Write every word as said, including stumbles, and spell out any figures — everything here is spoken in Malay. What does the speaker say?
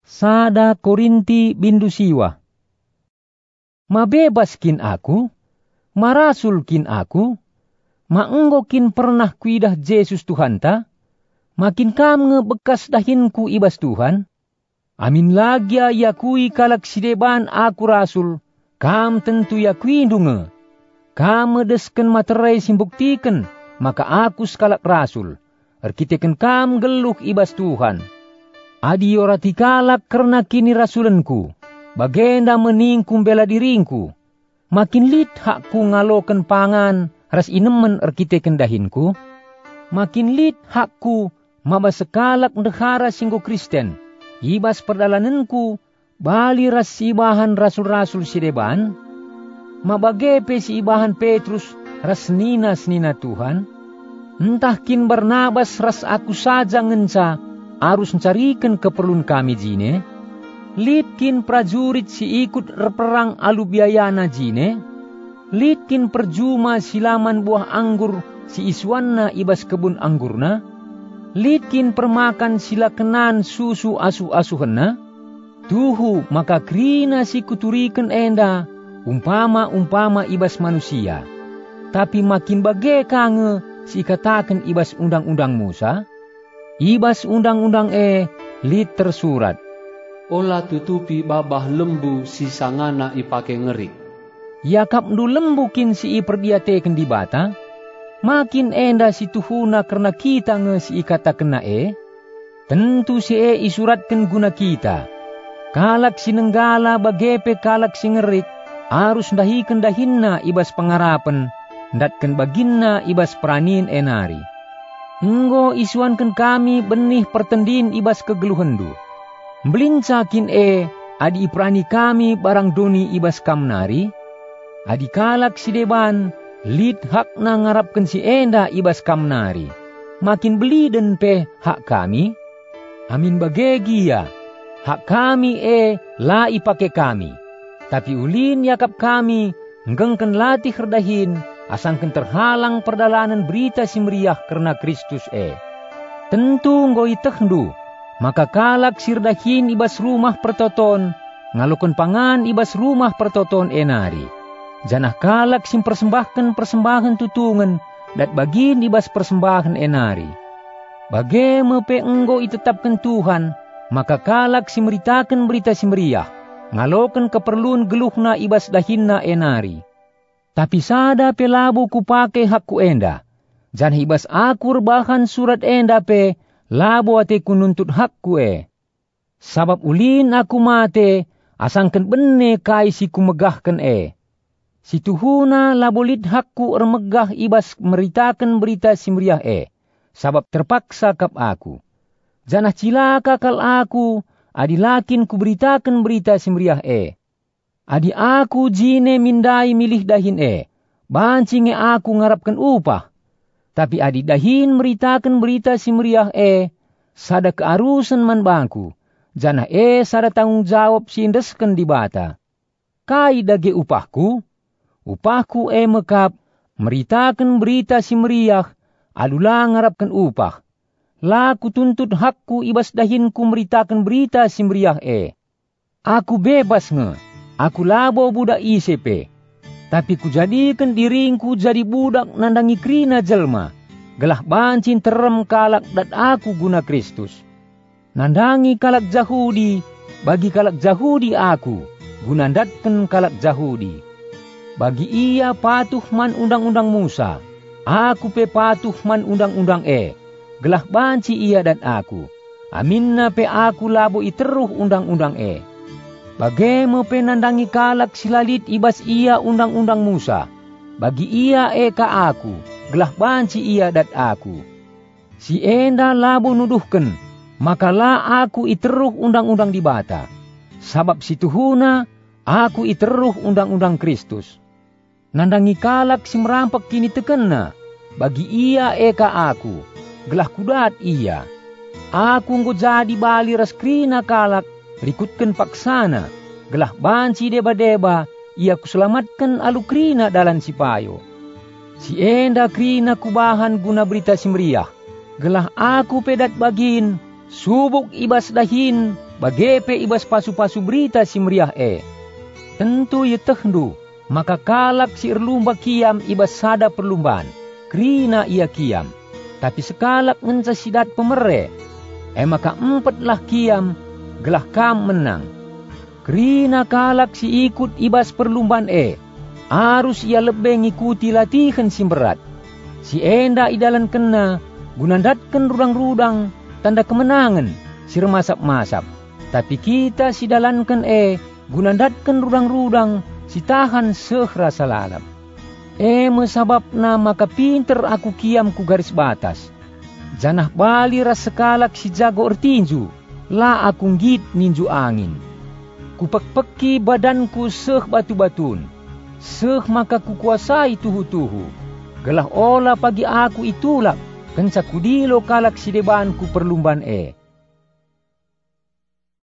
Sada Korinti bindu siwa. Mabebaskin aku, marasulkin aku, maenggokin pernah kuidah Yesus Tuhanta, makin kam ngebekas dahinku ibas Tuhan. Amin lagi yakui kalak sideban aku rasul, kam tentu yakui dunge. Kam medesken materai simbuktiken, maka aku sekalak rasul, erkiteken kam geluh ibas Tuhan. Adi orati kalak karena kini rasulenku, bagenda meningkum bela diringku. Makin lit hakku ngaloken pangan, ras inemen erkiteken dahinku. Makin lit hakku maba sekalak ndehara singgo Kristen. Ibas perdalananku, bali ras ibahan rasul-rasul sideban. Mabagepe si ibahan Petrus ras nina-nina Tuhan. Entah kin Barnabas ras aku saja ngenca, arus mencarikan keperluan kami jine. Litkin prajurit si ikut perang alu biayana jine. Litkin perjuma silaman buah anggur si iswanna ibas kebun anggurna. Litkin permakan sila kenan susu asu-asuhanna. Tuhu maka krina si kuturikan enda, umpama-umpama ibas manusia. Tapi makin bage kange si katakan ibas undang-undang Musa. Ibas undang-undang e lit tersurat. Ola tutupi babah lembu si sangana ipake ngerik. Yakap ndu lembukin si iperdiateken di bata. Makin enda si tuhuna karena kita nge si ikata kena e. Tentu si e isuratkan guna kita. Kalak si nenggala bagepe kalak si ngerik. Arus dahiken dahinna ibas pengarapan. Ndatken baginna ibas pranin enari. Enggo isuankan kami benih pertendin ibas kegeluhendu. Melincakin e, adi iprani kami barang doni ibas kamnari. Adi kalak si deban, lid hak na ngarapkan si enda ibas kamnari. Makin beli den pe hak kami. Amin bagegi ya, hak kami e la ipake kami. Tapi ulin yakap kami, nggengken latih redahin, asangken terhalang perdalanan berita si meriah karena Kristus e. Tentu ngoi tehdu, maka kalak sirdahin ibas rumah pertoton, ngalukun pangan ibas rumah pertoton enari. Janah kalak sim persembahkan persembahan tutungan, dat bagin ibas persembahan enari. Bage mepe enggo itetapkan Tuhan, maka kalak sim meritakan berita si meriah, ngaloken keperluan geluhna ibas dahinna enari. Tapi sada pe labu kupake hakku enda. Janah ibas aku rebahan surat enda pe, labu ate kununtut hakku e. Sabab ulin aku mate, asangkan benne kai si kumegahkan e. Si tuhuna labu lid hakku ermegah ibas meritakan berita si meriah e. Sabab terpaksa kap aku. Janah cilaka kal aku, adilakin kuberitakan berita si meriah e. Adi aku jine mindai milih dahin e, bancinge aku ngarapkan upah. Tapi adi dahin meritakan berita si meriah e, sada kearusan man bangku, janah e sada tanggung jawab si indesken di bata. Kai dage upahku, upahku e mekap, meritakan berita si meriah, adulah ngarapkan upah. Laku tuntut hakku ibas dahinku meritakan berita si meriah e. Aku bebas nge. Aku labo budak I C P, tapi kujadikan diringku jadi budak nandangi krina jelma. Gelah bancin terem kalak dat aku guna Kristus. Nandangi kalak Jahudi, bagi kalak Jahudi aku, gunandatkan kalak Jahudi. Bagi ia patuh man undang-undang Musa, aku pe patuh man undang-undang e. Gelah banci ia dan aku, aminna pe aku labo iteruh undang-undang e. Bagemo penandangi kalak silalit ibas ia undang-undang Musa. Bagi ia eka aku, gelah banci ia dat aku. Si enda labu nuduhken, maka la aku iteruh undang-undang di bata. Sabab si tuhuna, aku iteruh undang-undang Kristus. Nandangi kalak si merampak kini tekena, bagi ia eka aku, gelah kudat ia. Aku nggo jadi bali raskrina kalak, rikutkan paksana, gelah banci deba-deba, ia kuselamatkan alu krina dalan si payo. Si enda krina kubahan guna berita si meriah, gelah aku pedat bagin, subuk ibas dahin, bagepe ibas pasu-pasu berita si meriah e. Tentu ye tehndu, maka kalak si erlumba kiam ibas sada perlumbaan, krina ia kiam. Tapi sekalak ngenca sidat pemere, e maka empatlah kiam, gelah kam menang. Krina kalak si ikut ibas perlumbaan e, harus ia lebih ngikuti latihan si berat. Si enda idalan kena, gunandatkan rudang-rudang, tanda kemenangan, si remasap-masap. Tapi kita si dalankan e, gunandatkan rudang-rudang, si tahan seh rasa lalap. E mesababna maka pinter aku kiam ku garis batas. Janah bali ras sekalak si jago ertinju, la aku ngit ninju angin. Kupek-peki badanku seh batu-batun, seh maka kukuasai tuhu-tuhu. Gelah olah pagi aku itulak, kenca kudilo kalak si debanku perlumban e.